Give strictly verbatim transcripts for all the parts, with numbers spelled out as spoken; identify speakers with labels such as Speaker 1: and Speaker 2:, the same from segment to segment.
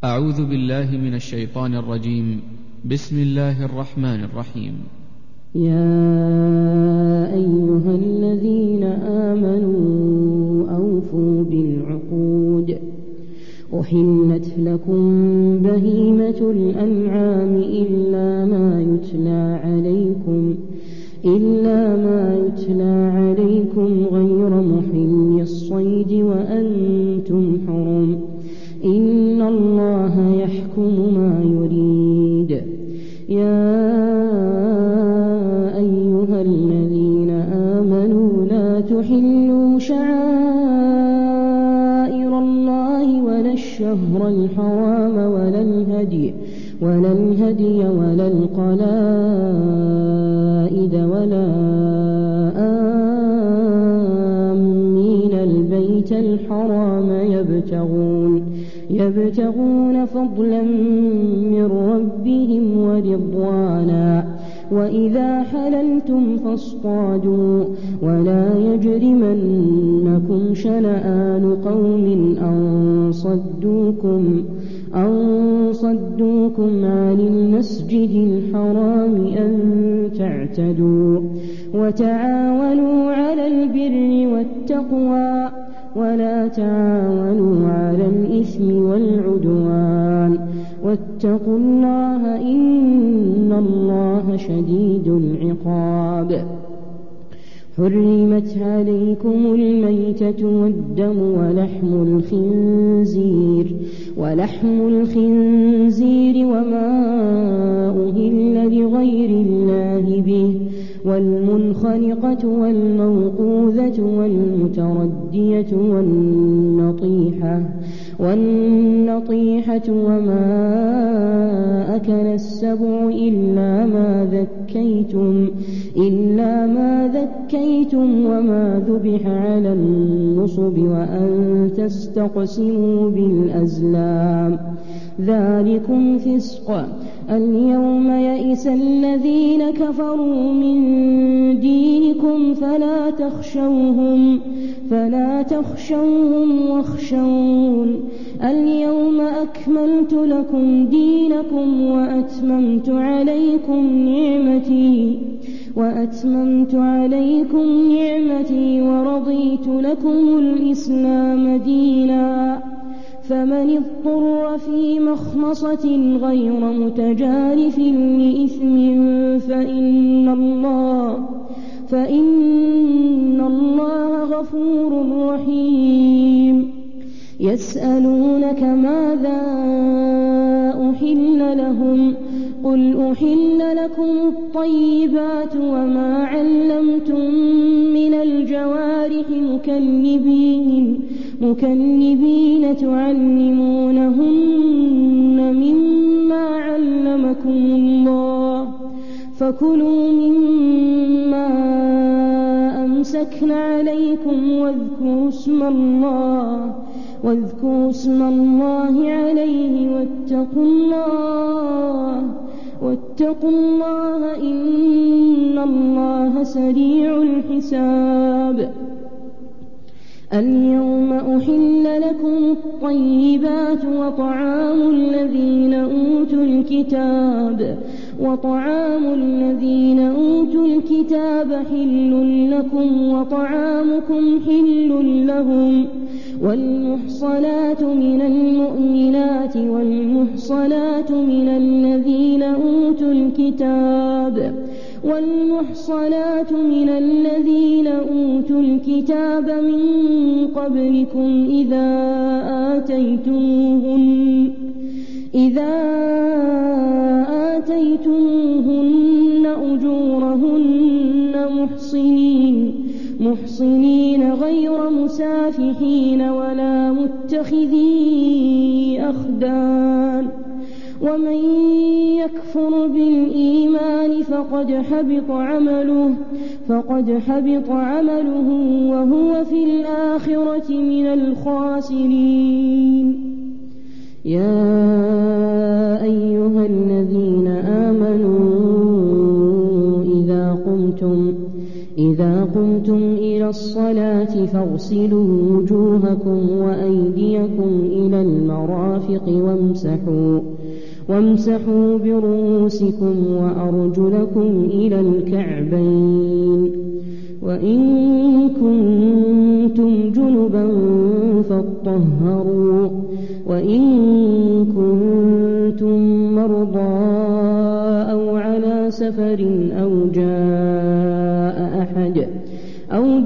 Speaker 1: أعوذ بالله من الشيطان الرجيم. بسم الله الرحمن الرحيم.
Speaker 2: يا أيها الذين آمنوا أوفوا بالعقود. أحلت لكم بهيمة الأنعام إلا ما يتلى عليكم إلا ما يتلى عليكم غير محل الصيد وأنتم حرم، إن الله يحكم ما يريد. يا أيها الذين آمنوا لا تحلوا شعائر الله ولا الشهر الحرام ولا الهدي ولا الهدي ولا القلائد ولا آمين البيت الحرام يبتغون يبتغون فضلا من ربهم ورضوانا، وإذا حللتم فاصطادوا، ولا يجرمنكم شنآن قوم أن صدوكم أن صدوكم عن المسجد الحرام أن تعتدوا، وتعاونوا على البر والتقوى ولا تعاونوا على الإثم والعدوان، واتقوا الله إن الله شديد العقاب. حرمت عليكم الميتة والدم ولحم الخنزير ولحم الخنزير وما أهل لغير الله به، والمنخنقة والموقوذة والمتردية والنطيحة والنطيحة وما أكل السبع إلا ما ذكيتم إلا ما ذكيتم وما ذبح على النصب وأن تستقسموا بالأزلام، ذلكم فسق. اليوم يئس الذين كفروا من دينكم فلا تخشوهم فلا تخشوهم واخشون. اليوم أكملت لكم دينكم وأتممت عليكم نعمتي وأتممت عليكم نعمتي ورضيت لكم الإسلام دينا. فمن اضطر في مخمصة غير متجانف لإثم فإن الله فإن الله غفور رحيم. يسألونك ماذا أحل لهم قل أحل لكم الطيبات وما علمتم من الجوارح مكلبين مكلبين تعلمونهن مما علمكم الله، فكلوا مما أمسكن عليكم واذكروا اسم الله واذكروا اسم الله عليه واتقوا الله واتقوا الله إن الله سريع الحساب. اليوم أحل لكم الطيبات وطعام الذين أوتوا الكتاب وطعام الذين أوتوا الكتاب حل لكم وطعامكم حل لهم، والمحصنات من المؤمنات والمحصنات من الذين أوتوا الكتاب والمحصنات من الذين أوتوا الكتاب من قبلكم إذا آتيتموهن إذا آتيتموهن أجورهن محصنين محصنين غير مسافحين ولا متخذي أخدان، ومن يكفر بالإيمان فقد حبط عمله فقد حبط عمله وهو في الآخرة من الخاسرين. يا أيها الذين آمنوا إذا قمتم إذا قمتم إلى إلى الصلاة فاغسلوا وجوهكم وأيديكم إلى المرافق وامسحوا وامسحوا برؤوسكم وأرجلكم إلى الكعبين وإن كنتم جنبا فاطهروا وإن كنتم مرضى أو على سفر أو جاء أحد أو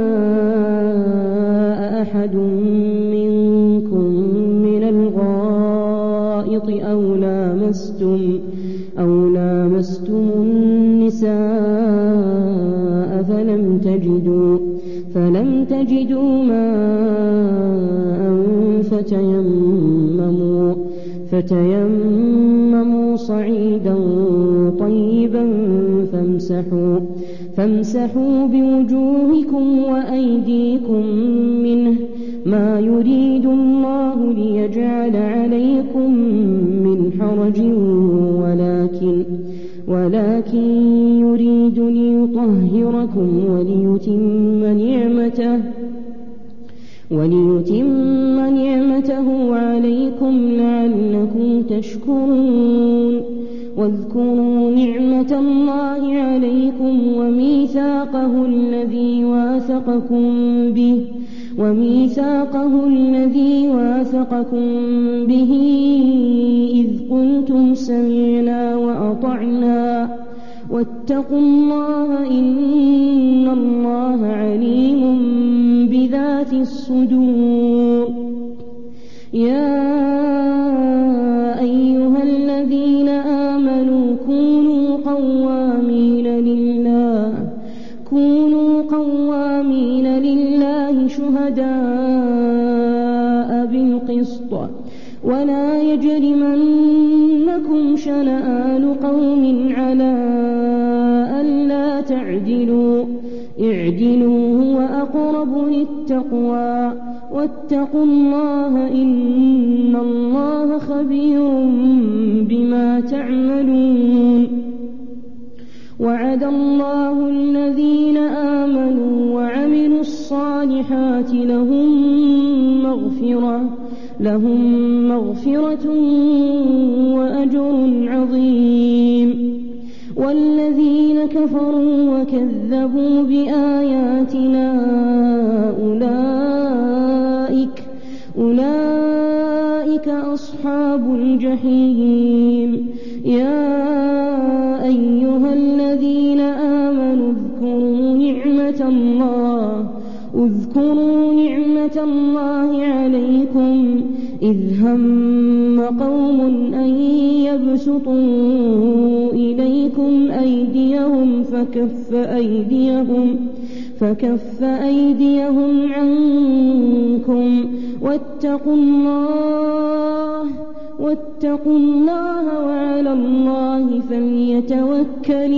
Speaker 2: جاء أحد منكم من الغائط أو لامستم أو لامستم النساء فلم تجدوا فلم تجدوا ماء فتيمموا فتيمموا صعيدا طيبا فامسحوا فامسحوا بوجوهكم وأيديكم منه ما يريد الله ليجعل عليكم من حرج ولكن ولكن يريد ليطهركم وليتم نعمته وليتم نعمته عليكم لعلكم تشكرون واذكروا نعمة الله عليكم وميثاقه الذي واثقكم به وميثاقه الذي واثقكم به إذ قلتم سمعنا وأطعنا واتقوا الله إن الله عليم بذات الصدور يا أيها الذين آمنوا كونوا قوامين لله كونوا قوامين لله شهداء بالقسط ولا يجرمنكم شنآن قوم على ألا تعدلوا اعدلوا هو أقرب للتقوى واتقوا الله إن الله خبير بما تعملون وعد الله الذين آمنوا وعملوا الصالحات لهم مغفرة لهم مغفرة وأجر عظيم والذين كفروا وكذبوا بآياتنا أولئك أولئك أصحاب الجحيم يا أيها الذين آمنوا اذكروا نعمة الله اذكروا نعمة الله عليكم إذ هم قوم أن يبسطوا إليكم أيديهم فكف أيديهم فكف أيديهم عنكم واتقوا الله واتقوا الله وعلى الله فليتوكل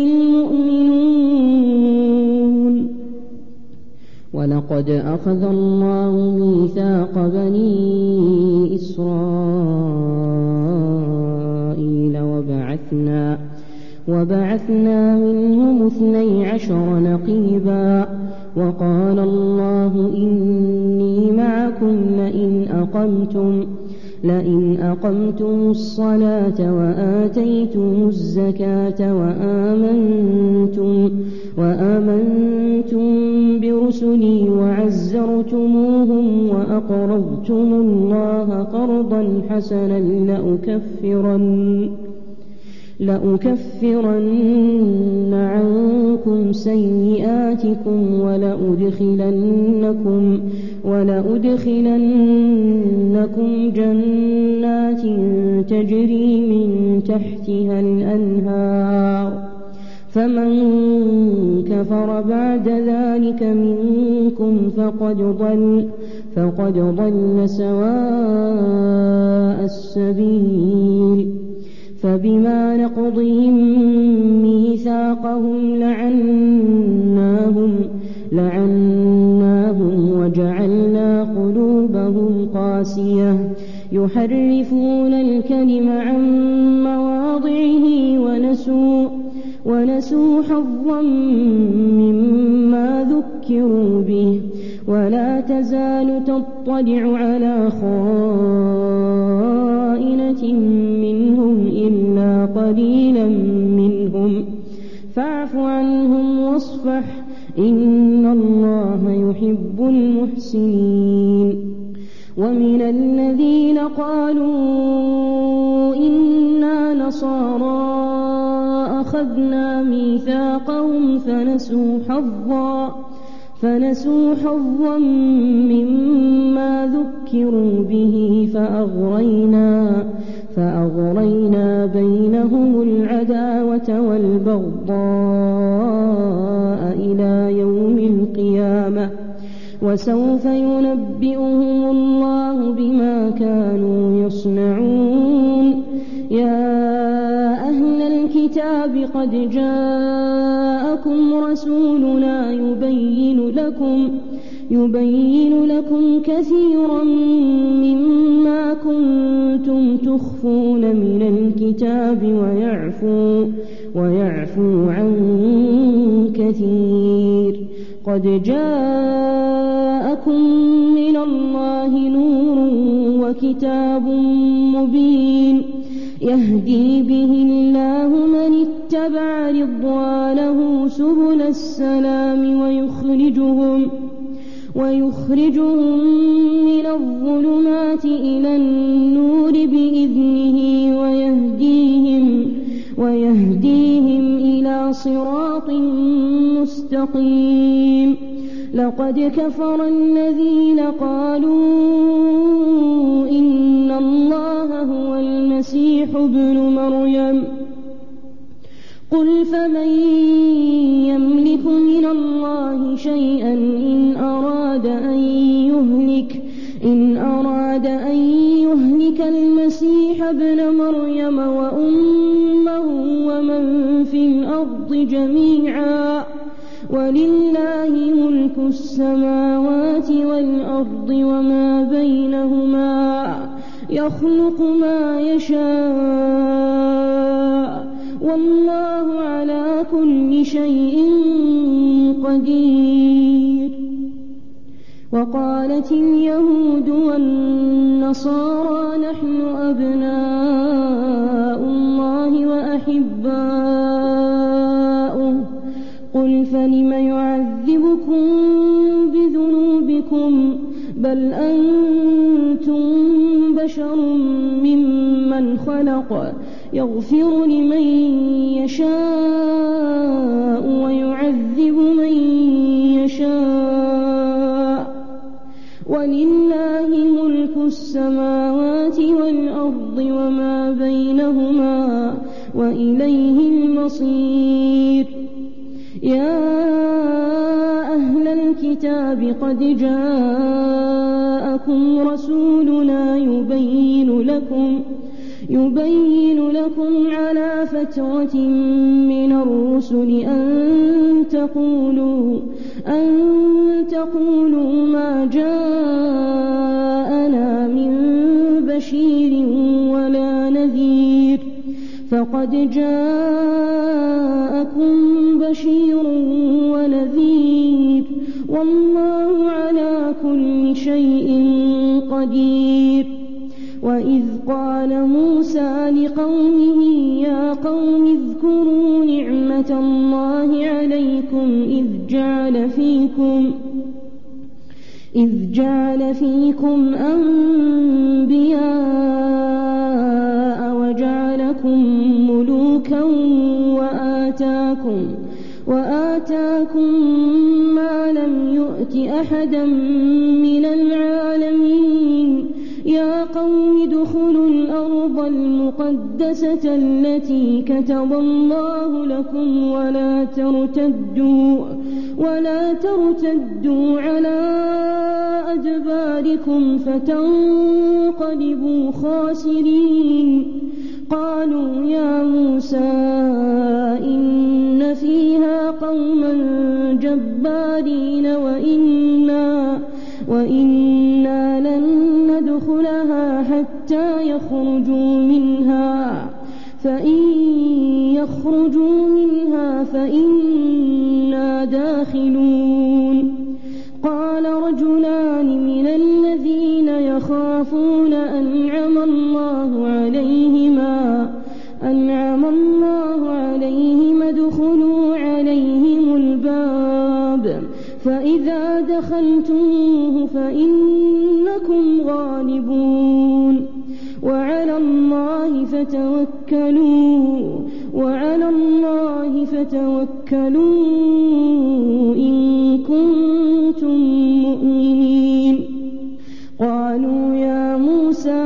Speaker 2: المؤمنون ولقد أخذ الله ميثاق بني إسرائيل وبعثنا وبعثنا منهم اثني عشر نقيبا وقال الله إني معكم لئن أقمتم لئن أقمتم الصلاة وآتيتم الزكاة وآمنتم وآمنتم برسلي وعزرتموهم وأقرضتم الله قرضا حسنا لأكفرن لأكفرن عنكم سيئاتكم ولأدخلنكم ولأدخلنكم جنات تجري من تحتها الأنهار فمن كفر بعد ذلك منكم فقد ضل فقد ضل سواء السبيل فبما نقضهم ميثاقهم لعناهم لعناهم وجعلنا قلوبهم قاسية يحرفون الكلم عن مواضعه ونسوا ونسوا حظا مما ذكروا ذكروا به ولا تزال تطلع على خائنة منهم إلا قليلا منهم فاعف عنهم واصفح إن الله يحب المحسنين. ومن الذين قالوا إنا نصارى أخذنا ميثاقهم فنسوا حظا فنسوا حظا مما ذكروا به فأغرينا فأغرينا بينهم العداوة والبغضاء إلى يوم القيامة وسوف ينبئهم الله بما كانوا يصنعون. يا أهل الكتاب قد جاءكم رسولنا يبين لكم يبين لكم كثيرا مما كنتم تخفون من الكتاب ويعفو ويعفو عن كثير. قد جاءكم من الله نور وكتاب مبين يهدي به الله من اتبع رضوانه سبل السلام ويخرجهم ويخرجهم من الظلمات إلى النور بإذنه ويهديهم ويهديهم إلى صراط مستقيم. لقد كفر الذين قالوا إن الله هو المسيح ابن مريم قل فمن يملك من الله شيئا إن أراد أن يهلك إن أراد أن يهلك المسيح ابن مريم وأمه ومن في الأرض جميعا ولله ملك السماوات والأرض وما بينهما يخلق ما يشاء والله على كل شيء قدير. وقالت اليهود والنصارى نحن أبناء الله وأحباؤه قل فلم يعذبكم بذنوبكم بل أنتم بشر ممن خلق يغفر لمن يشاء ويعذب من يشاء ولله ملك السماوات والأرض وما بينهما وإليه المصير. يا أهل الكتاب قد جاءكم رسولنا يبين لكم يبين لكم على فترة من الرسل أن تقولوا أن تقولوا ما جاءنا من بشير ولا نذير فقد جاءكم بشير ونذير والله على كل شيء قدير. وإذ قال موسى لقومه يا قوم اذكروا نعمة الله عليكم إذ جعل فيكم إذ جعل فيكم أنبياء وجعلكم ملوكا وآتاكم وآتاكم ما لم يؤت أحدا من العالمين. يا قوم ادخلوا الأرض المقدسة التي كتب الله لكم ولا ترتدوا ولا ترتدوا على أدباركم فتنقلبوا خاسرين. قالوا يا موسى إن فيها قوما جبارين وإنا وإنا لن ندخلها حتى يخرجوا منها فإن يخرجوا منها فإنا داخلون. يخافون أنعم الله عليهما أنعم الله عليهم ادخلوا عليهم الباب فإذا دخلتموه فإنكم غالبون وعلى الله فتوكلوا وعلى الله فتوكلوا إن كنتم مؤمنين. قالوا يا موسى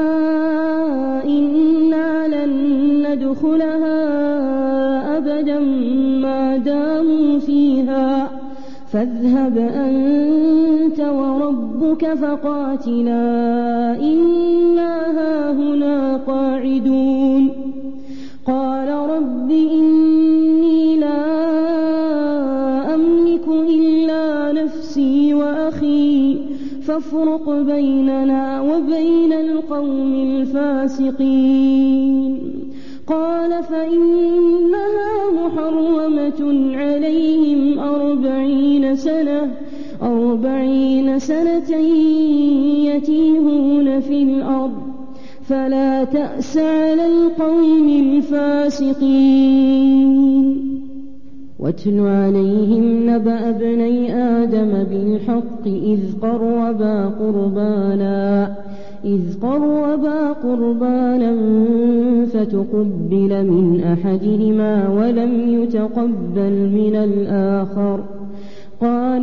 Speaker 2: إنا لن ندخلها أبدا ما داموا فيها فاذهب أنت وربك فقاتلا إنا هاهنا قاعدون. قال رب إني لا أملك إلا نفسي وأخي فافرق بيننا وبين القوم الفاسقين. قال فإنها محرمة عليهم أربعين سنة أربعين سنة يتيهون في الأرض فلا تأس على القوم الفاسقين. واتل عليهم نبأ ابني آدم بالحق إذ قربا قربانا إذ قربا قربانا فتقبل من أحدهما ولم يتقبل من الآخر قال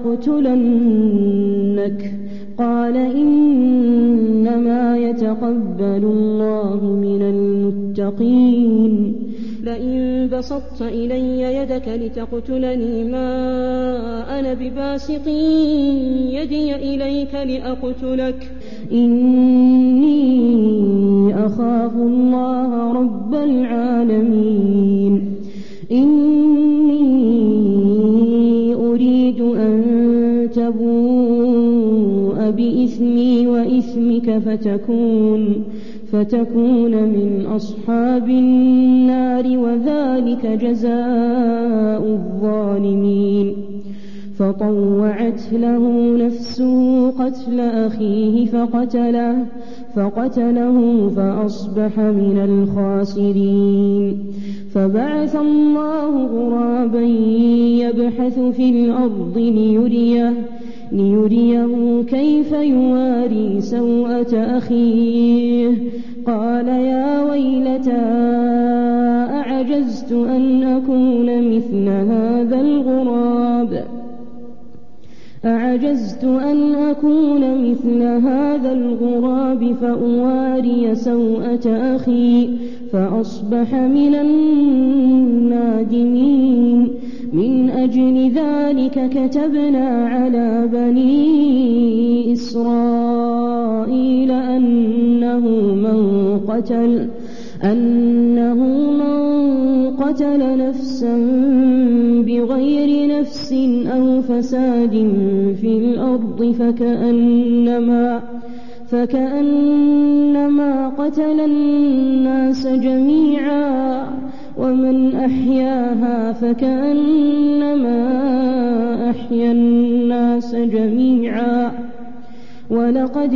Speaker 2: لأقتلنك قال إنما يتقبل الله من المتقين. لئن بسطت إلي يدك لتقتلني ما أنا بباسط يدي إليك لأقتلك إني أخاف الله رب العالمين. إني أريد أن تبوء بإثمي وإثمك فتكون فتكون من أصحاب النار وذلك جزاء الظالمين. فطوعت له نفسه قتل أخيه فقتله فقتله فأصبح من الخاسرين. فبعث الله غرابا يبحث في الأرض ليريه ليريه كيف يواري سوءة أخيه قال يا ويلتى أعجزت أن أكون مثل هذا الغراب أعجزت أن أكون مثل هذا الغراب فأواري سوءة أخي فأصبح من النادمين. من أجل ذلك كتبنا على بني إسرائيل أنه من قتل أنه من قتل نفسا بغير نفس أو فساد في الأرض فكأنما فكأنما قتل الناس جميعا ومن أحياها فكأنما أحيا الناس جميعا. ولقد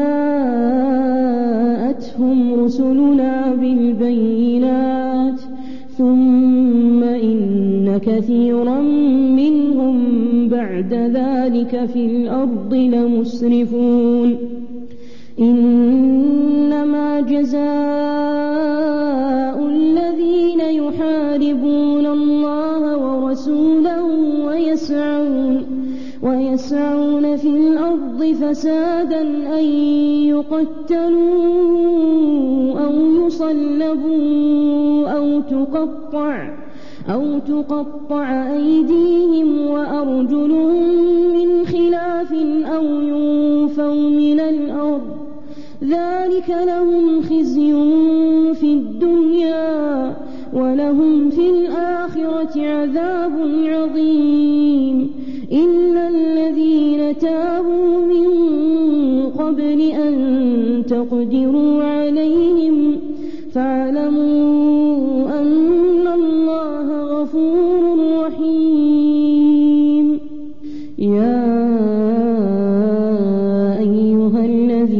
Speaker 2: جاءتهم رسلنا بالبينات ثم إن كثيرا منهم بعد ذلك في الأرض لمسرفون. إنما جزاء الذين يحاربون الله ورسوله ويسعون ويسعون في الأرض فسادا أن يقتلوا أو يصلبوا أو تقطع أو تقطع أيديهم وأرجلهم من خلاف أو ينفوا من الأرض ذلك لهم خزي في الدنيا ولهم في الآخرة عذاب عظيم. إلا الذين تابوا من قبل أن تقدروا عليهم فاعلموا أن الله غفور رحيم. يا أيها الذين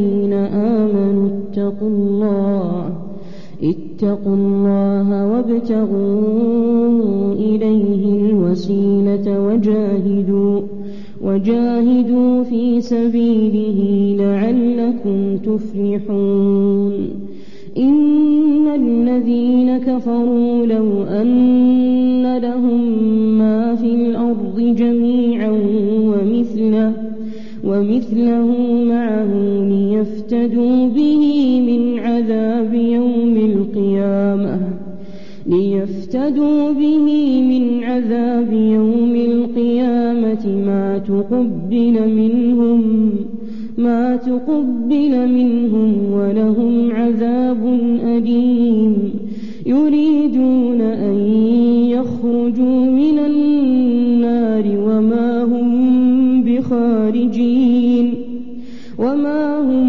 Speaker 2: اتقوا الله وابتغوا إليه الوسيلة وجاهدوا وجاهدوا في سبيله لعلكم تفلحون إن الذين كفروا لو أن لهم ما في الأرض جميعا ومثله, ومثله معه ليفتدوا به من عذاب يوم القيامة ليفتدوا به من عذاب يوم القيامة ما تقبل منهم ما تقبل منهم ولهم عذاب أليم يريدون أن يخرجوا من النار وما هم بخارجين وما هم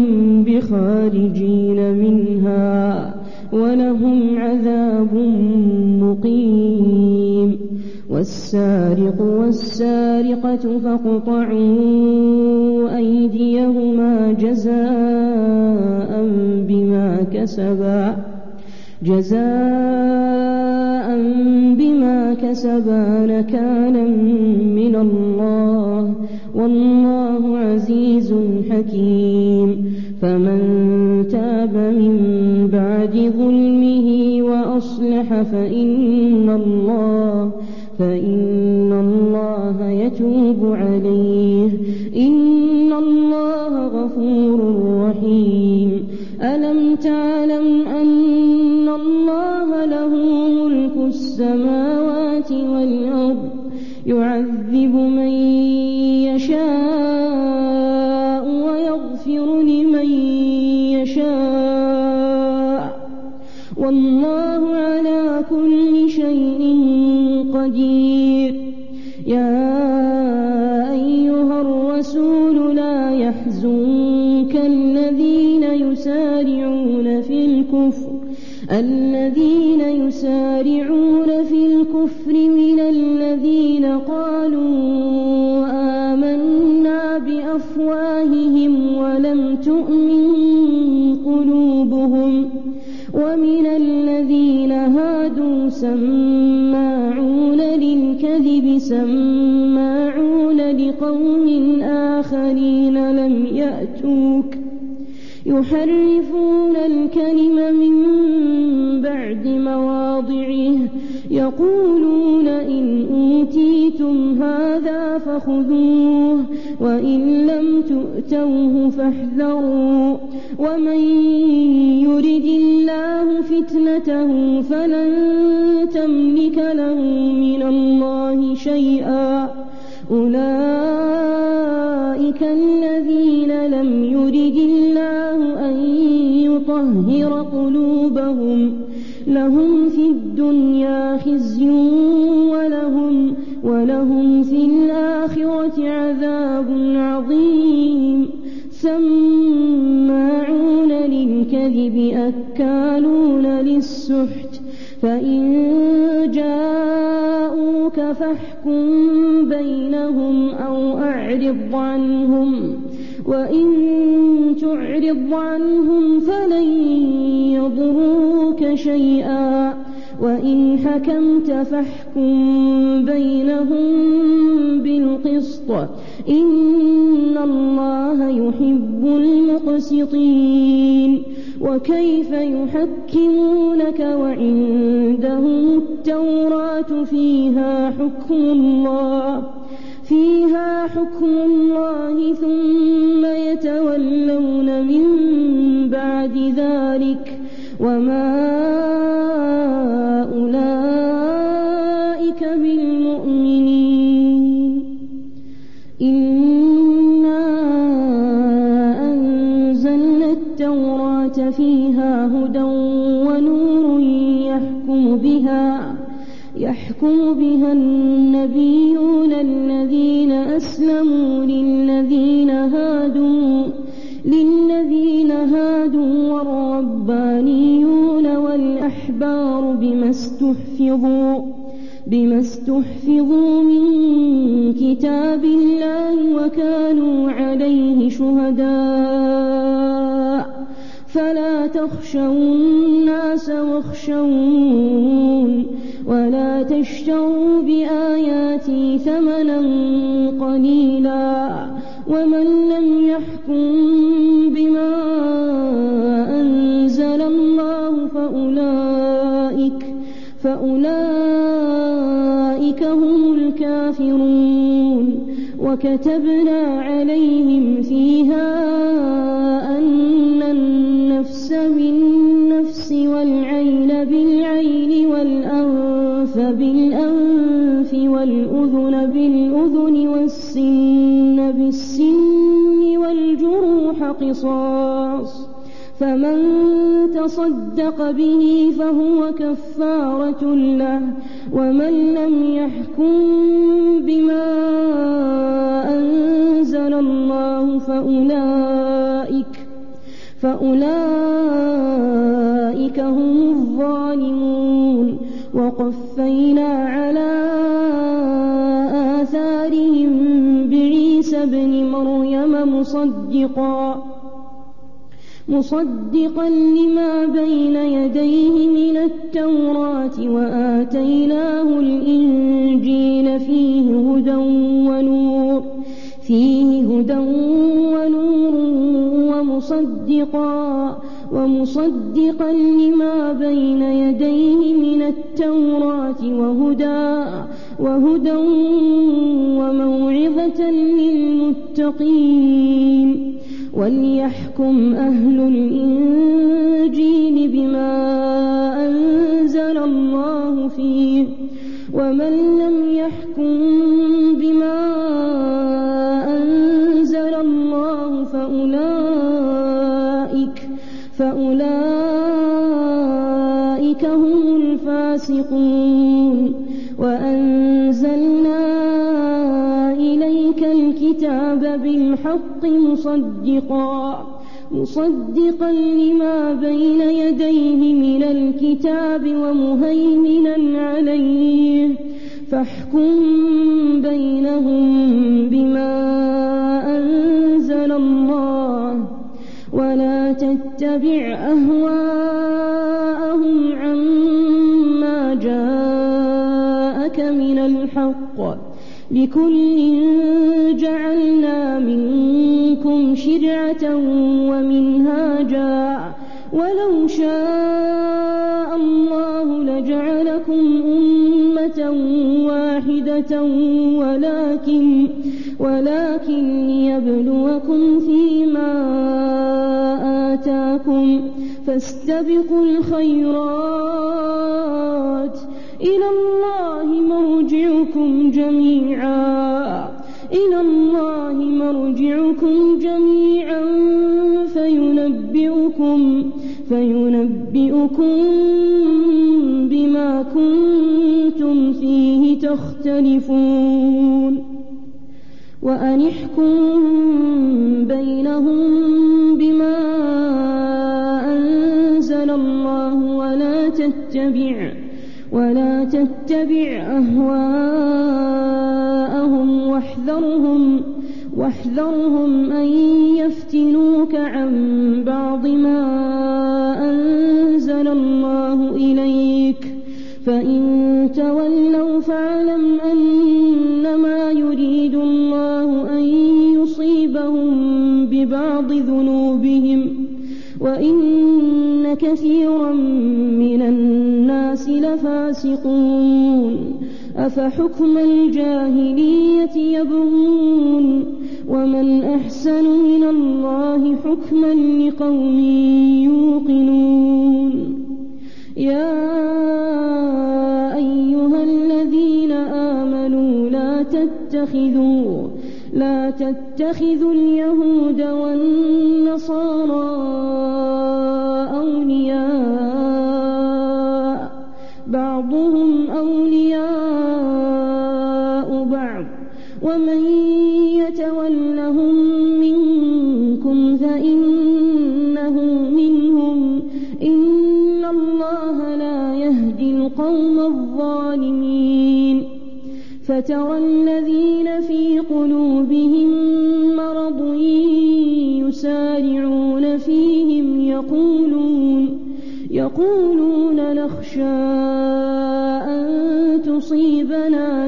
Speaker 2: بخارجين منها ولهم عذاب مقيم والسارق والسارقة فاقطعوا أيديهما جزاء بما كسبا جزاء بما كسبا نكالا من الله والله عزيز حكيم فمن تاب من بعد ظلمه وأصلح فإن الله فإن الله يتوب عليه إن الله غفور رحيم ألم تعلم أن الله له ملك السماوات والأرض يعذب من يشاء ويغفر لمن يشاء والله على كل شيء قدير يا أيها الرسول لا يحزنك الذين يسارعون في الكفر الذين يسارعون في الكفر من الذين قالوا آمنا بأفواههم ولم تؤمن قلوبهم ومن الذين هادوا سماعون للكذب سماعون لقوم آخرين لم يأتوك يحرفون الكلم من بعد مواضعه يقولون إن أوتيتم هذا فخذوه وإن لم تؤتوه فاحذروا ومن يرد الله فتنته فلن تملك له من الله شيئا أولئك الذين لم يرد الله أن يطهر قلوبهم لهم في الدنيا خزي ولهم, ولهم في الآخرة عذاب عظيم سماعون للكذب أكالون للسحت فإن جاءوك فاحكم بينهم أو أعرض عنهم وإن تعرض عنهم فلن يضروك شيئا وإن حكمت فاحكم بينهم بالقسط إن الله يحب المقسطين وكيف يحكمونك وعندهم التوراة فيها حكم الله فيها حكم الله ثم يتولون من بعد ذلك وما أولئك بالمؤمنين إنا أنزلنا التوراة فيها هدى ونور يحكم بها يحكم بها النبيون الذين أسلموا للذين هادوا للذين هادوا والربانيون والأحبار بما استحفظوا بما استحفظوا من كتاب الله وكانوا عليه شهداء فلا تخشوا الناس واخشون ولا تشتروا بآياتي ثمنا قليلا ومن لم يحكم بما أنزل الله فأولئك, فأولئك هم الكافرون. وكتبنا عليهم فيها أن النفس بالنفس والعين بالعين والأنف بالأنف والأذن بالأذن والسن بالسن والجروح قصاص، فمن تصدق به فهو كفارة له، ومن لم يحكم بما أنزل الله فأولئك, فأولئك هم الظالمون. وقفينا على آثارهم بعيسى ابن مريم مصدقا مصدقا لما بين يديه من التوراة وآتيناه الإنجيل فيه هدى ونور فيه هدى ونور ومصدقا ومصدقا لما بين يديه من التوراة وهدى وهدى وموعظة للمتقين. وليحكم أهل الإنجيل بما أنزل الله فيه، ومن لم يحكم بما أنزل الله فأولئك, فأولئك هم الفاسقون. وأنزلنا إليك الكتاب بالحق مصدقا مصدقا لما بين يديه من الكتاب ومهيمنا عليه، فاحكم بينهم بما أنزل الله، ولا تتبع أهواءهم عما جاءك من الحق، لكل جعلنا منكم شرعة ومنهاجا، ولو شاء الله لجعلكم أمة واحدة ولكن, ولكن ليبلوكم فيما آتاكم، فاستبقوا الخيرات، إلى الله مرجعكم جميعا إلى الله مرجعكم جميعا فينبئكم, فينبئكم بما كنتم فيه تختلفون. وأن احكم بينهم بما أنزل الله، ولا تتبع ولا تتبع أهواءهم، واحذرهم واحذرهم أن يفتنوك عن بعض ما أنزل الله إليك، فإن تولوا فاعلم أنما يريد الله أن يصيبهم ببعض ذنوبهم، وإن كثيرا من الناس لفاسقون. أفحكم الجاهلية يبغون، ومن أحسن من الله حكما لقوم يوقنون. يا أيها الذين آمنوا لا تتخذوا لا تتخذوا اليهود والنصارى أولياء، بعضهم أولياء بعض، ومن يتولهم منكم فإنه منهم، إن الله لا يهدي القوم الظالمين. فترى الذين في قلوبهم مرض يسارعون فيهم يقولون يقولون نخشى أن تصيبنا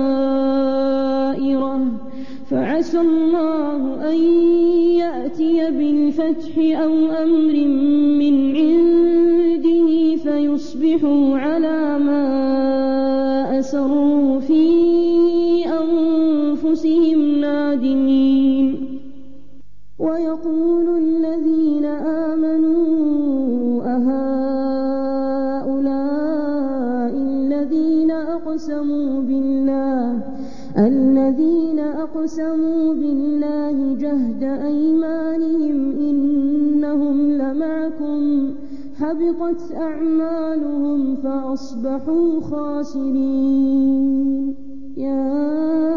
Speaker 2: دائرة فعسى الله أن يأتي بالفتح أو أمر من عنده فيصبحوا على ما أسروا في أنفسهم نادمين. ويقول الذين آمنوا أهؤلاء الذين أقسموا بالله الذين أقسموا بالله جهد أيمانهم إنهم لمعكم حبطت أعمالهم فأصبحوا خاسرين. يا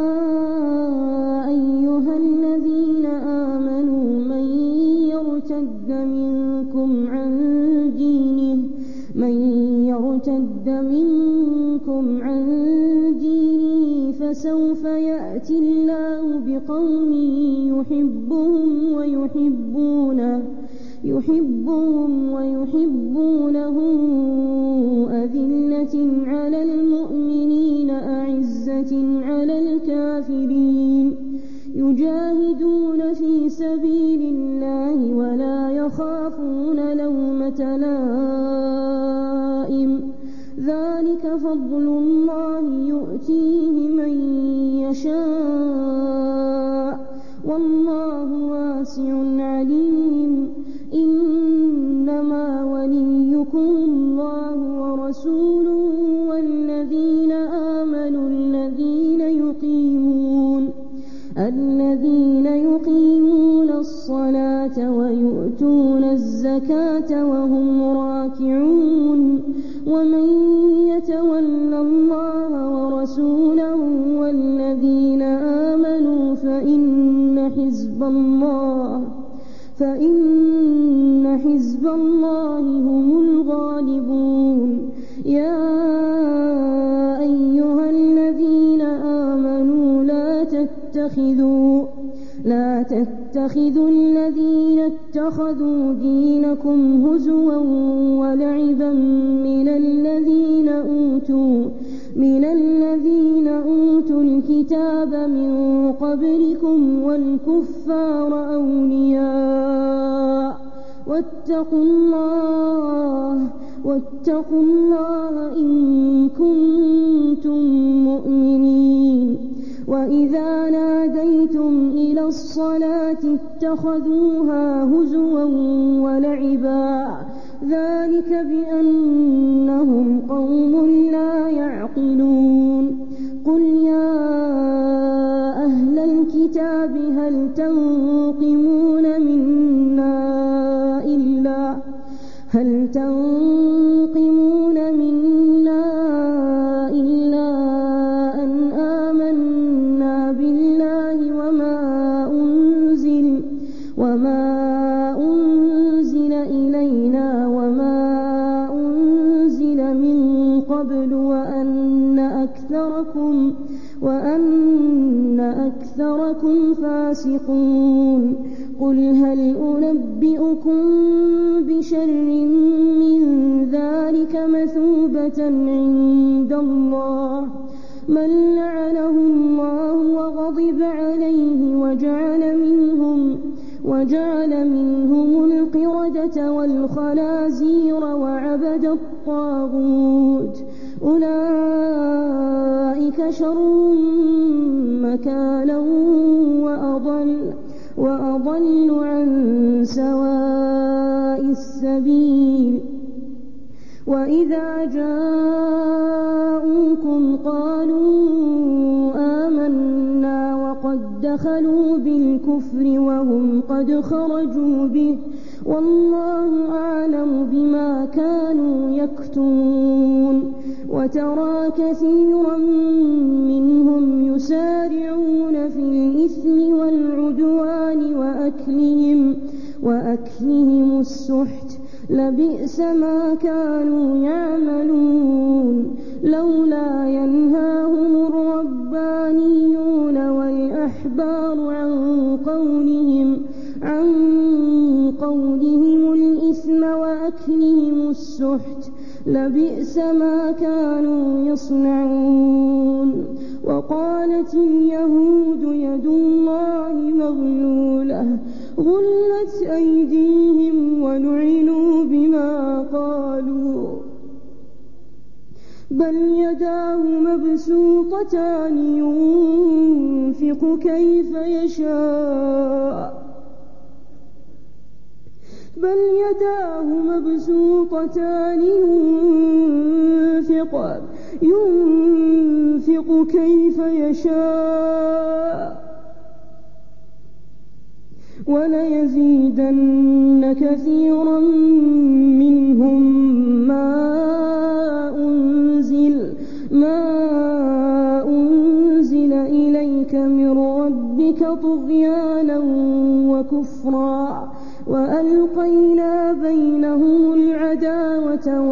Speaker 2: أيها الذين آمنوا من يرتد منكم عن دينه من يرتد منكم عن دينه فسوف يأتي الله بقوم يحبهم ويحبونه يحبهم ويحبونه أذلة على المؤمنين أعزة على الكافرين يجاهدون في سبيل الله ولا يخافون لومة لائم ذلك فضل الله يؤتيه من يشاء والله واسع عليم. إنما وليكم الله ورسوله والذين آمنوا الذين يقيمون الذين يقيمون الصلاة ويؤتون الزكاة وهم راكعون. ومن يتول الله ورسوله والذين آمنوا فإن حزب الله فإن حزب الله هم الغالبون. يا أيها الذين آمنوا لا تتخذوا لا تتخذوا الذين اتخذوا دينكم هزوا ولعبا من الذين أوتوا من الذين أوتوا الكتاب من قبلكم والكفار أولياء واتقوا الله واتقوا الله إن كنتم مؤمنين. وإذا ناديتم إلى الصلاة اتخذوها هزوا ولعبا ذلك بأنهم قوم لا يعقلون. قل يا أهل الكتاب هل تنقمون منا إلا هل تنقمون منا إلا أن آمنا بالله وما أنزل وما أنزل إلينا وما أنزل من قبل وأن أكثركم وأن أكثركم فاسقون. قل هل أنبئكم بشر من ذلك مثوبة عند الله من لعنه الله وغضب عليه وجعل منهم وجعل منهم القردة والخنازير وعبد الطاغوت أولئك شر مكانا وأضل وأضل عن سواء السبيل. وإذا جاءوكم قالوا آمنا وقد دخلوا بالكفر وهم قد خرجوا به والله أعلم بما كانوا يكتمون. وترى كثيرا منهم يسارعون في الإثم والعدوان وأكلهم, وأكلهم السحت لبئس ما كانوا يعملون. لولا ينهاهم الربانيون والأحبار عن قولهم عن قولهم الإثم وأكلهم السحت لبئس ما كانوا يصنعون. وقالت اليهود يد الله مغلولة غلت أيديهم ولعنوا بما قالوا بل يداه مبسوطتان ينفق كيف يشاء بل يداه مبسوطتان ينفق ينفق كيف يشاء وليزيدن كثيرا منهم ما أنزل ما أنزل إليك من ربك طغيانا وكفرا وألقينا بينهم العداوة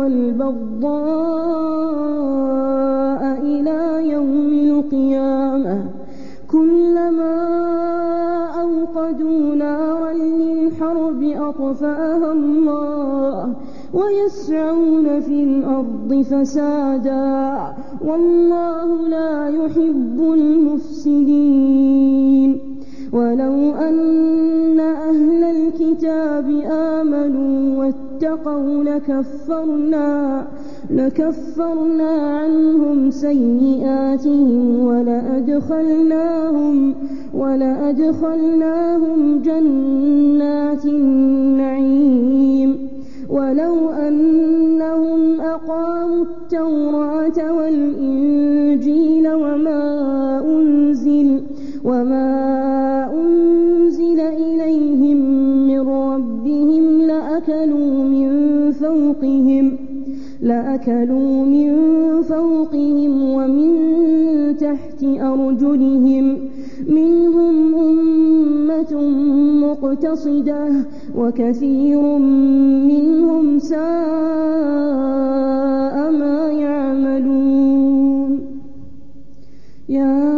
Speaker 2: والبغضاء إلى يوم القيامة كلما أوقدوا نارا للحرب أطفأها الله ويسعون في الأرض فسادا والله لا يحب المفسدين. ولو أن أهل الكتاب آمنوا واتقوا لكفرنا لكفرنا عنهم سيئاتهم ولأدخلناهم ولأدخلناهم جنات النعيم. ولو أنهم أقاموا التوراة والإنجيل وما أنزل وما أنزل إليهم من ربهم لأكلوا من فوقهم لأكلوا من فوقهم ومن تحت أرجلهم منهم أمة مقتصدة وكثير منهم ساء ما يعملون. يا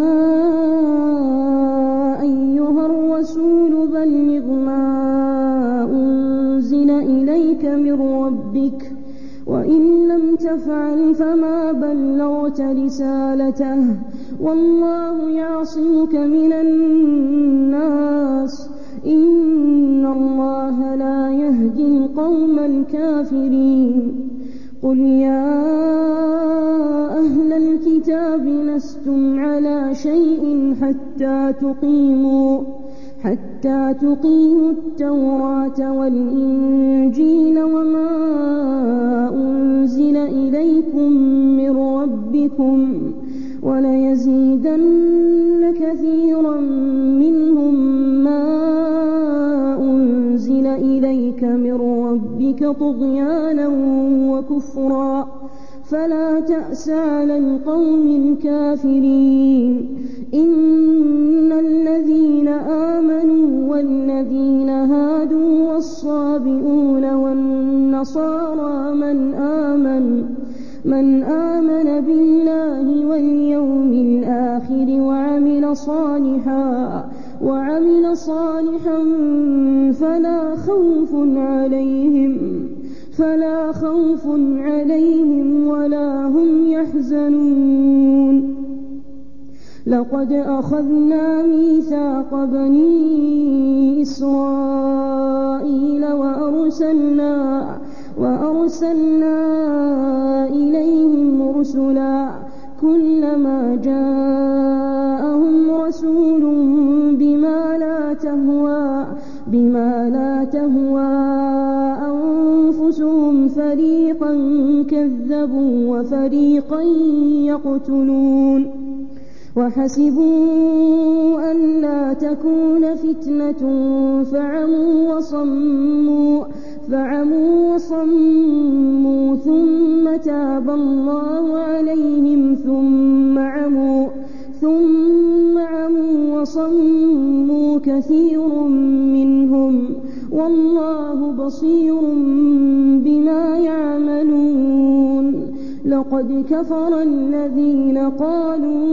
Speaker 2: أيها الرسول بلغ ما أنزل إليك من ربك وإن لم تفعل فما بلغت رسالته والله يعصمك من الناس إن الله لا يهدي القوم الكافرين. قل يا أهل الكتاب لستم على شيء حتى تقيموا حتى تقيموا التوراة والإنجيل وما أنزل إليكم من ربكم وليزيدن كثيرا منهم ما أنزل إليك من ربك طغيانا وكفرا فلا تأس على القوم الكافرين. إن الذين آمنوا والذين هادوا والصابئون والنصارى من آمن من آمن بالله واليوم الآخر وعمل صالحا وعمل صالحا فلا خوف عليهم فلا خوف عليهم ولا هم يحزنون. لقد أخذنا ميثاق بني إسرائيل وأرسلنا وأرسلنا إليهم رسلا كلما جاءهم رسول بما لا تهوى بما لا تهوى أنفسهم فريقا كذبوا وفريقا يقتلون. وحسبوا ألا تكون فتنة فعموا وصموا فعموا وصموا ثم تاب الله عليهم ثم عموا ثم عموا وصموا كثير منهم والله بصير بما يعملون. لقد كفر الذين قالوا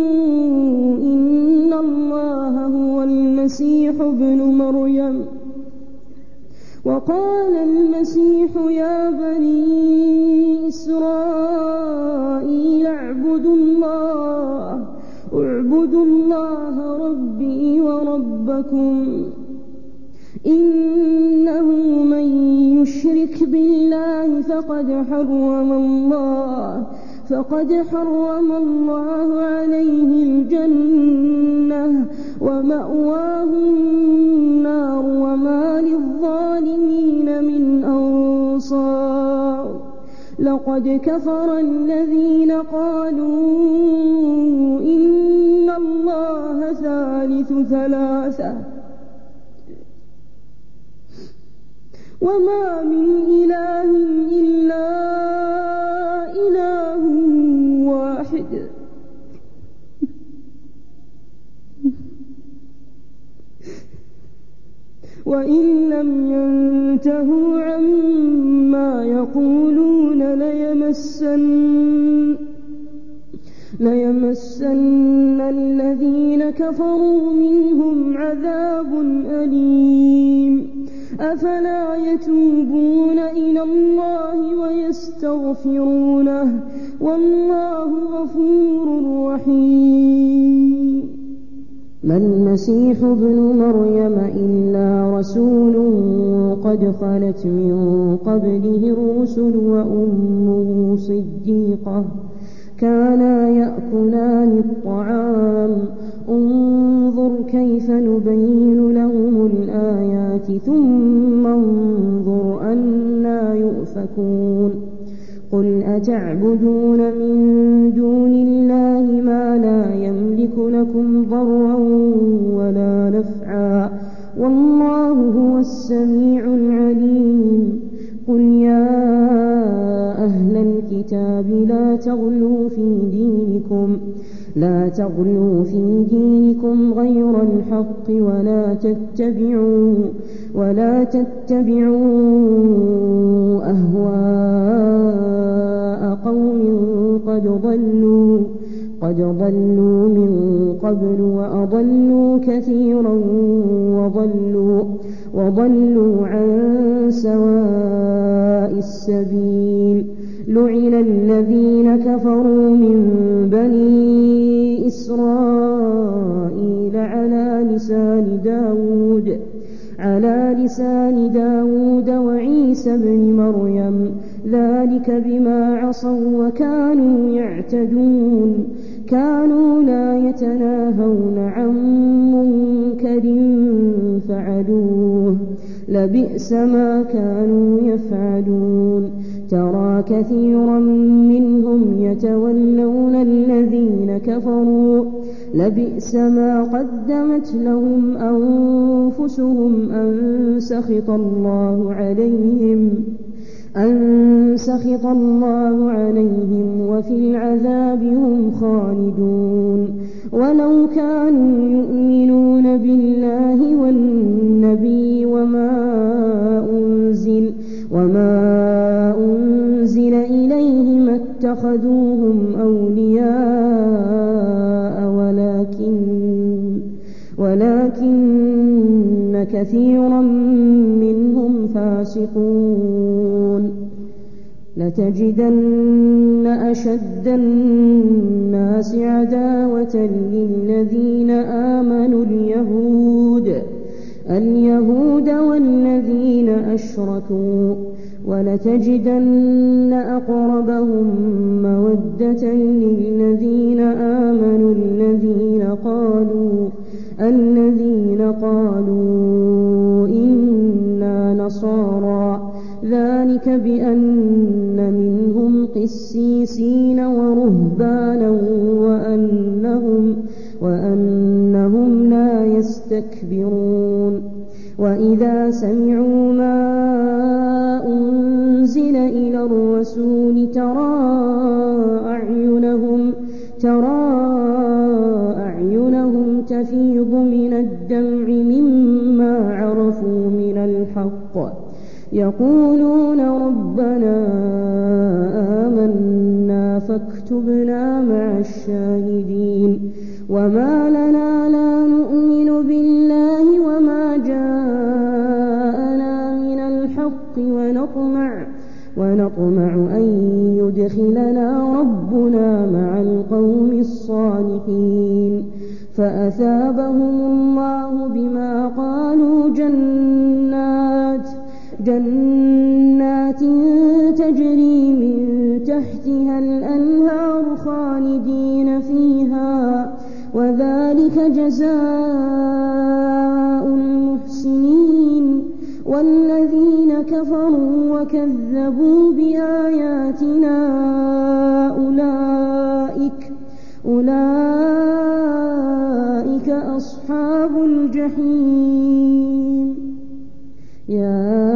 Speaker 2: إن الله هو المسيح ابن مريم وقال المسيح يا بني إسرائيل اعبدوا الله اعبدوا الله ربي وربكم إنه من يشرك بالله فقد حرم الله فقد حرم الله عليه الجنة ومأواه النار وما للظالمين من أنصار لقد كفر الذين قالوا إن الله ثالث ثلاثة وما من إله إلا إله واحد وإن لم ينتهوا عما يقولون ليمسن ليمسن الذين كفروا منهم عذاب أليم أفلا يتوبون إلى الله ويستغفرونه والله غفور رحيم ما المسيح ابن مريم إلا رسول قد خلت من قبله الرسل وأمه صديقة كانا يأكلان الطعام انظر كيف نبين لهم الآيات ثم انظر أنى يؤفكون قل أتعبدون من دون الله ما لا يملك لكم ضرا ولا نفعا والله هو السميع العليم قل يا أهل الكتاب لا تغلوا في دينكم لا تغلوا في دينكم غير الحق ولا تتبعوا ولا تتبعوا أهواء قوم قد ضلوا قد ضلوا من قبل وأضلوا كثيرا وضلوا وضلوا عن سواء السبيل لعن الذين كفروا من بني إسرائيل على لسان داود على لسان داود وعيسى بن مريم ذلك بما عصوا وكانوا يعتدون كانوا لا يتناهون عن منكر فعلوه لبئس ما كانوا يفعلون ترى كثيرا منهم يتولون الذين كفروا لبئس ما قدمت لهم أنفسهم أن سخط الله عليهم أن سخط الله عليهم وفي العذاب هم خالدون ولو كانوا يؤمنون بالله والنبي وما أنزل وما أنزل إليه ما اتخذوهم أولياء ولكن ولكن كثيرا منهم فاسقون لتجدن أشد الناس عداوة للذين آمنوا اليهود اليهود والذين أشركوا ولتجدن أقربهم مودة للذين آمنوا الذين قالوا الذين قالوا إنا نصارى ذلك بأن منهم قسيسين ورهبانا وأنهم وأنهم لا يستكبرون وإذا سمعوا ما أنزل إلى الرسول ترى أعينهم ترى أعينهم تفيض من الدمع مما عرفوا من الحق يقولون ربنا آمنا فاكتبنا مع الشاهدين وما لنا لا نؤمن بالله وما جاءنا من ونطمع أن يدخلنا ربنا مع القوم الصالحين فأثابهم الله بما قالوا جنات جنات تجري من تحتها الأنهار خالدين فيها وذلك جزاء المحسنين والذين كفروا وكذبوا بآياتنا أولئك أولئك أصحاب الجحيم يا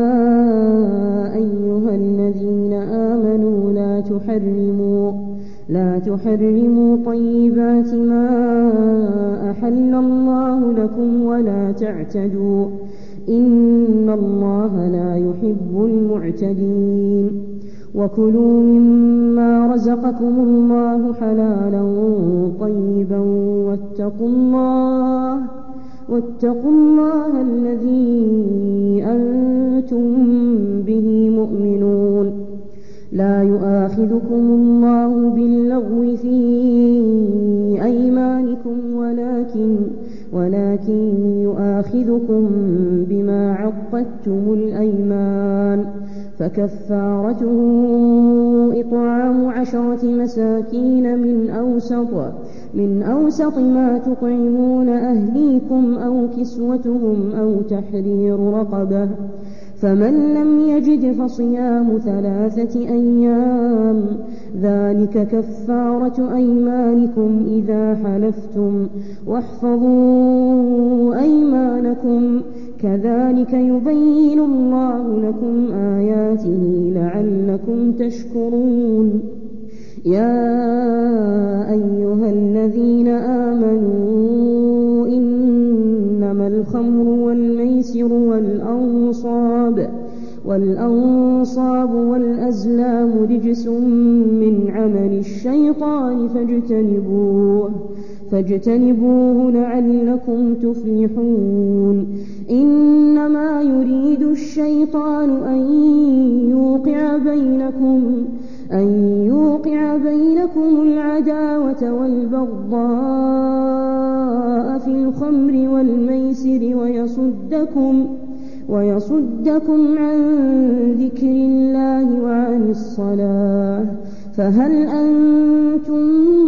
Speaker 2: أيها الذين آمنوا لا تحرموا لا تحرموا طيبات ما أحل الله لكم ولا تعتدوا إن الله لا يحب المعتدين وكلوا مما رزقكم الله حلالا طيبا واتقوا الله واتقوا الله الذي أنتم به مؤمنون لا يؤاخذكم الله باللغو في أيمانكم ولكن ولكن يؤاخذكم بما عقدتم الأيمان فكفارته إطعام عشرة مساكين من أوسط من أوسط ما تطعمون أهليكم أو كسوتهم أو تحرير رقبة فمن لم يجد فصيام ثلاثة أيام ذلك كفارة أيمانكم إذا حلفتم واحفظوا أيمانكم كذلك يبين الله لكم آياته لعلكم تشكرون يا أيها الذين آمنوا إنما الخمر والميسر والأنصاب والأنصاب والأزلام رجس من عمل الشيطان فاجتنبوه فاجتنبوه لعلكم تفلحون إنما يريد الشيطان أن يوقع بينكم أن يوقع بينكم العداوة والبغضاء في الخمر والميسر ويصدكم ويصدكم عن ذكر الله وعن الصلاة فهل أنتم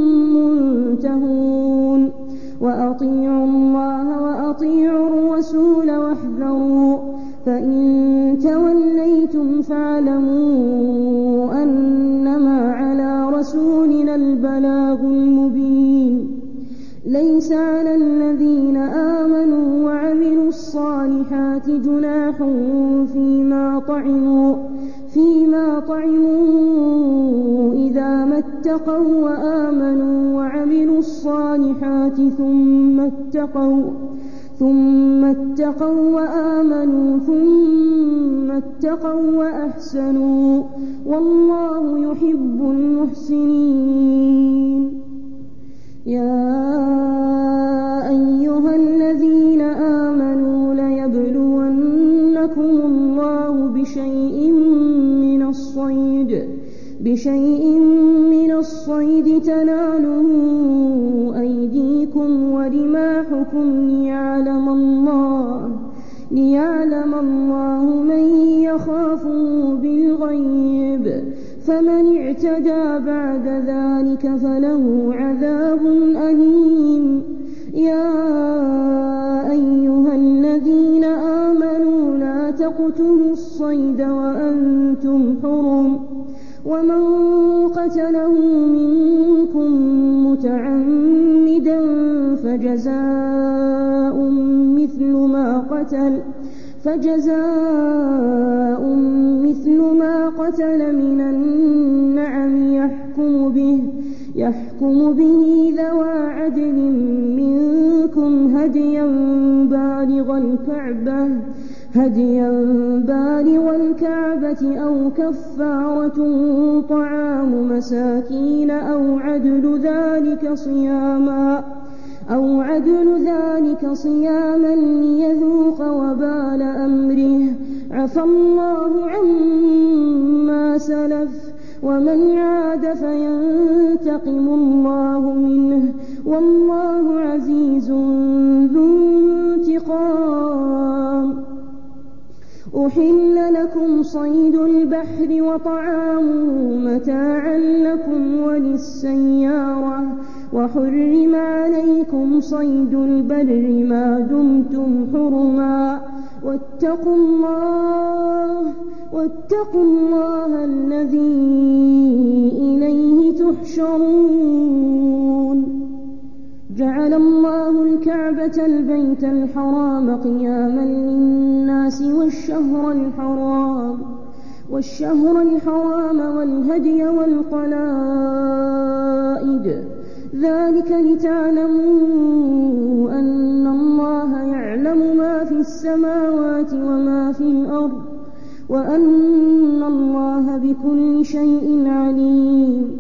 Speaker 2: منتهون وأطيعوا الله وأطيعوا الرسول واحذروا فإن توليتم فاعلموا أنما على رسولنا البلاغ المبين ليس على الذين آمنوا وعملوا الصالحات جناح فيما طعموا فيما طعموا إذا ما اتقوا وآمنوا وعملوا الصالحات ثم اتقوا ثم اتقوا وآمنوا ثم اتقوا وأحسنوا والله يحب المحسنين يا أيها الذين آمنوا ليبلونكم الله بشيء من الصيد بشيء من الصيد تناله أيديكم ورماحكم ليعلم الله ليعلم الله من يخافه بالغيب فمن اعتدى بعد ذلك فله عذاب أليم يا أيها الذين آمنوا لا تقتلوا الصيد وأنتم حرم ومن قتله منكم متعمدا فجزاء مثل ما قتل فجزاء مثل ما قتل من النعم يحكم به يحكم به ذوى عدل منكم هديا بالغ الكعبة هديا بالغ الكعبة أو كفارة طعام مساكين أو عدل ذلك صياما أو عدل ذلك صياما ليذوق وبال أمره عفى الله عما سلف ومن عاد فينتقم الله منه والله عزيز ذو انتقام. أحل لكم صيد البحر وطعامه متاعا لكم وللسيارة وحرم عليكم صيد البر ما دمتم حرما واتقوا الله واتقوا الله الذي إليه تحشرون. جعل الله الكعبة البيت الحرام قياما للناس والشهر الحرام والشهر الحرام والهدي والقلائد ذلك لتعلموا أن الله يعلم ما في السماوات وما في الأرض وأن الله بكل شيء عليم.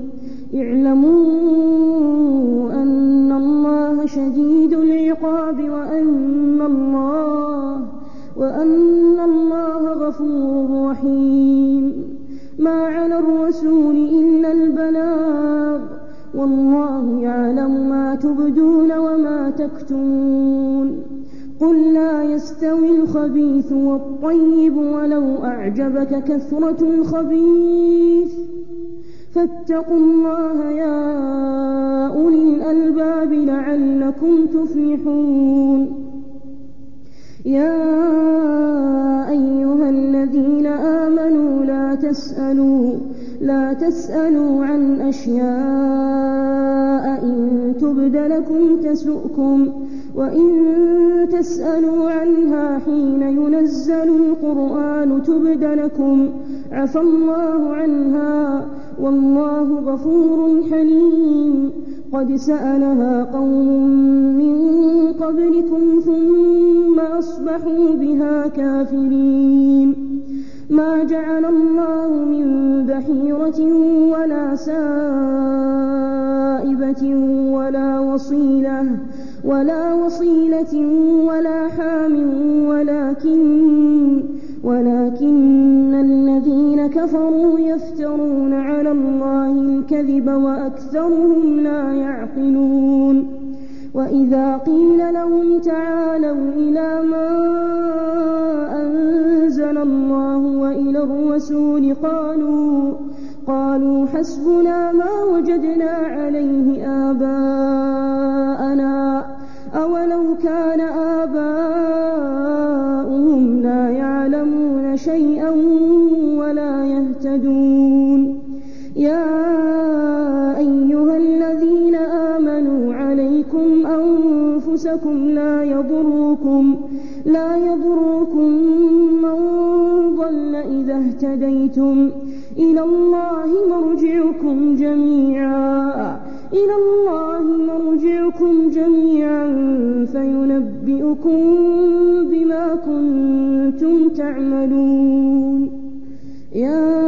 Speaker 2: اعلموا أن الله شديد العقاب وأن الله وأن الله غفور رحيم. ما على الرسول إلا البلاغ والله يعلم ما تبدون وما تكتمون. قل لا يستوي الخبيث والطيب ولو أعجبك كثرة الخبيث فاتقوا الله يا أولي الألباب لعلكم تفلحون. يا أيها الذين آمنوا لا تسألوا لا تسألوا عن أشياء إن تبد لكم تسؤكم وإن تسألوا عنها حين ينزل القرآن تبد لكم عفى الله عنها والله غفور حليم. قد سألها قوم من قبلكم ثم أصبحوا بها كافرين. ما جعل الله من بحيرة ولا سائبة ولا وصيلة ولا وصيلة ولا حام ولكن ولكن الذين كفروا يفترون على الله الكذب وأكثرهم لا يعقلون. وإذا قيل لهم تعالوا إلى ما أنزل الله وإلى الرسول قالوا قالوا حسبنا ما وجدنا عليه آباءنا أولو كان آباؤهم لا يعلمون شيئا ولا يهتدون. يا أيها الذين آمنوا عليكم أنفسكم لا يضركم لا يضركم من ضل إذا اهتديتم إلى الله مرجعكم جميعا إلى الله مرجعكم جميعا فينبئكم بما كنتم تعملون. يا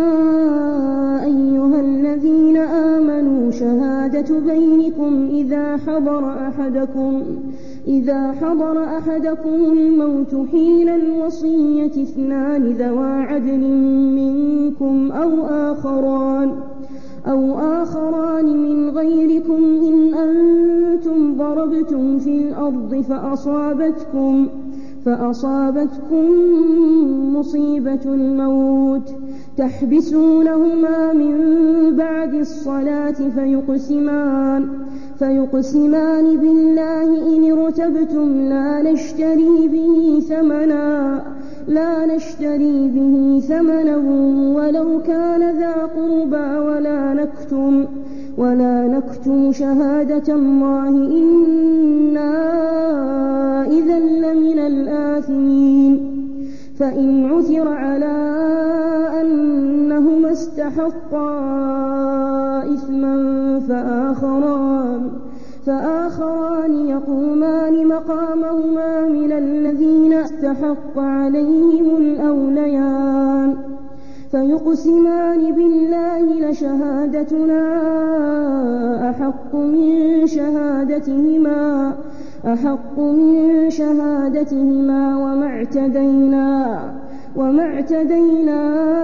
Speaker 2: أيها الذين آمنوا شهادة بينكم إذا حضر أحدكم إذا حضر أحدكم الموت حين الوصية اثنان ذوى عدل منكم أو آخران أو آخران من غيركم إن أنتم ضربتم في الأرض فأصابتكم فأصابتكم مصيبة الموت تحبسونهما من بعد الصلاة فيقسمان فيقسمان بالله إن ارتبتم لا نشتري به ثمنا لا نشتري به ثمنا ولو كان ذا قربى ولا نكتم ولا نكتم شهادة الله إنا إذا لمن الآثمين. فإن عثر على أنهما استحقا إثما فآخران فآخران يقومان مقامهما من الذين استحق عليهم الأوليان فيقسمان بالله لشهادتنا أحق من شهادتهما أحق من شهادتهما وما اعتدينا وما اعتدينا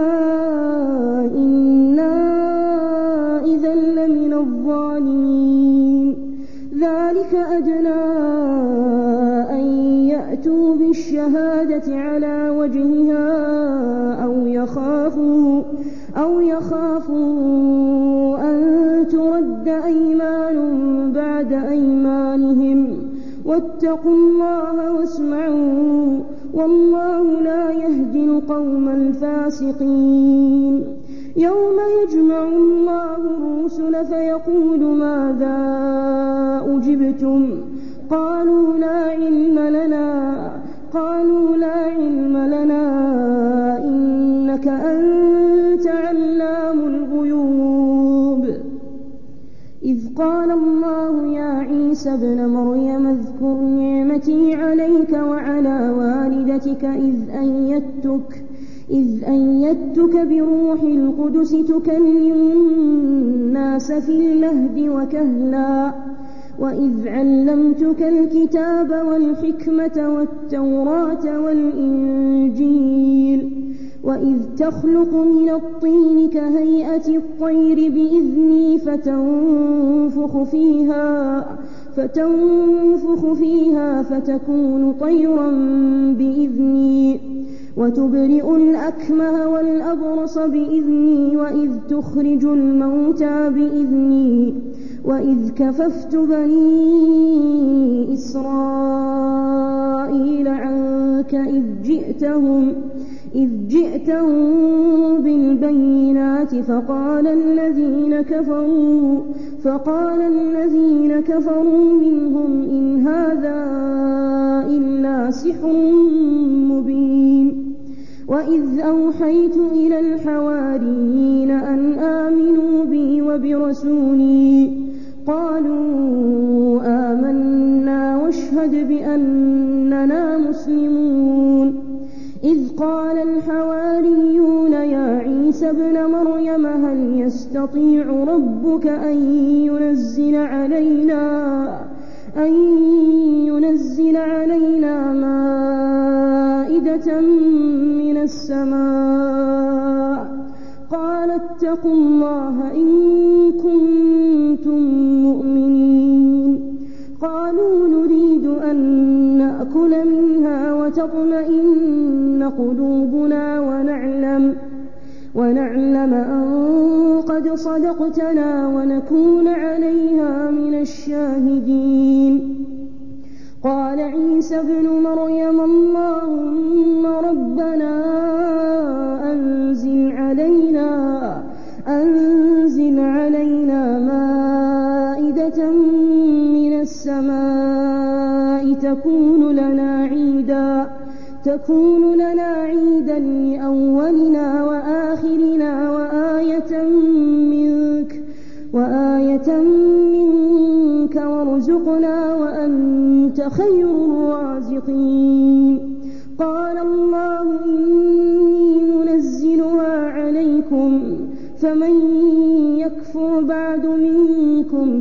Speaker 2: إنا إذا لمن الظالمين. ذلك أدنى أن يأتوا بالشهادة على وجهها أو يخافوا أو يخافوا أن ترد أيمان بعد أيمانهم. واتقوا الله واسمعوا والله لا يهدي القوم الفاسقين. يوم يجمع الله الرسل فيقول ماذا أجبتم قالوا لا علم لنا قالوا لا علم لنا إنك أنت علام الغيوب. إذ قال الله يا عيسى ابن مريم اذكر نعمتي عليك وعلى والدتك إذ أيدتك إذ أيدتك بروح القدس تكلم الناس في المهد وكهلا وإذ علمتك الكتاب والحكمة والتوراة والإنجيل وإذ تخلق من الطين كهيئة الطير بإذني فتنفخ فيها فتنفخ فيها فتكون طيرا بإذني وتبرئ الأكمه والأبرص بإذني وإذ تخرج الموتى بإذني وإذ كففت بني إسرائيل عنك إذ جئتهم إذ جئتهم بالبينات فقال الذين كفروا فقال الذين كفروا منهم إن هذا إلا سحر مبين. وإذ أوحيت إلى الحواريين أن آمنوا بي وبرسولي قالوا آمنا واشهد بأننا مسلمون. إذ قال الحواريون يا عيسى ابن مريم هل يستطيع ربك أن ينزل علينا أن ينزل علينا مائدة من السماء قال اتقوا الله إن كنتم مؤمنين. قالوا نريد أن نأكل منها وتطمئن قلوبنا ونعلم ونعلم أن قد صدقتنا ونكون عليها من الشاهدين. قال عيسى ابن مريم اللهم ربنا أنزل علينا أنزل علينا مائدة من السماء تكون لنا عيدا تكون لنا عيدا لأولنا وآخرنا وآية منك وآية منك وارزقنا وأنت خير الرازقين. قال الله إني منزلها عليكم فمن يكفر بعد منكم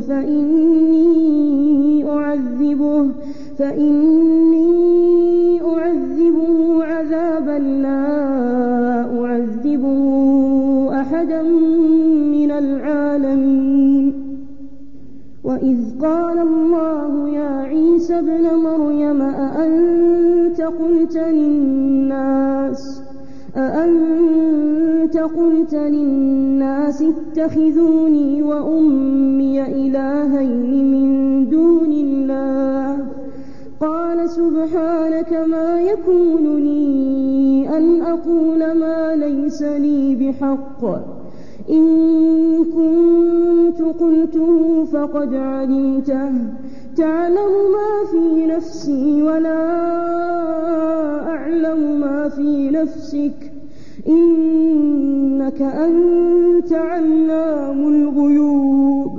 Speaker 2: فإني أعذبه فإني أعذبه عذابا لا أعذبه أحدا من العالمين. وإذ قال الله يا عيسى ابن مريم أأنت قلت للناس أأنت قلت للناس اتخذوني وأمي إلهين من دون الله قال سبحانك ما يكون لي أن أقول ما ليس لي بحق إن كنت قلته فقد علمته تعلم ما في نفسي ولا أعلم ما في نفسك إنك أنت علام الغيوب.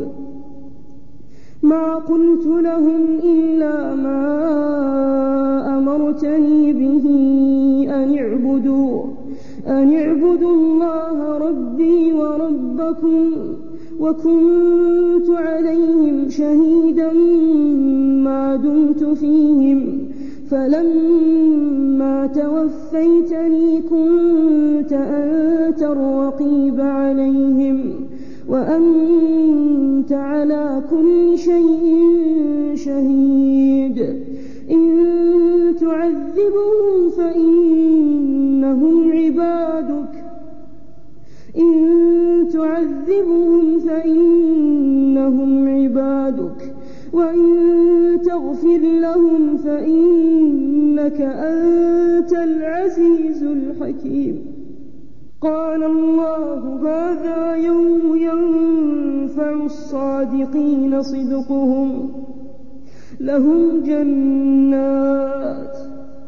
Speaker 2: ما قلت لهم إلا ما أمرتني به أن اعبدوا أن اعبدوا الله ربي وربكم وكنت عليهم شهيدا ما دمت فيهم فلما توفيتني كنت أنت الرقيب عليهم وأنت على كل شيء شهيد إن تعذبهم فإنهم عبادك إن تعذبهم فإنهم عبادك وإن تغفر لهم فإنك أنت العزيز الحكيم. قال الله هذا يوم ينفع الصادقين صدقهم لهم جنات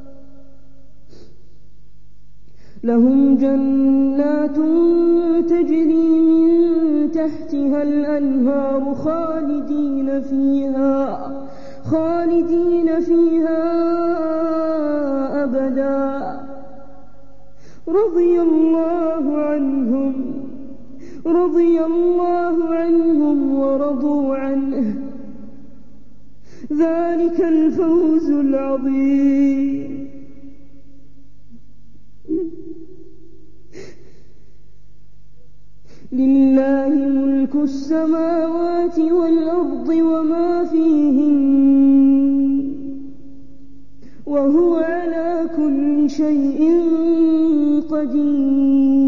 Speaker 2: لهم جنات تجري من تحتها الأنهار خالدين فيها خالدين فيها أبدا رضي الله عنهم رضي الله عنهم ورضوا عنه ذلك الفوز العظيم. لله ملك السماوات والأرض وما فيهن وهو على كل شيء قدير.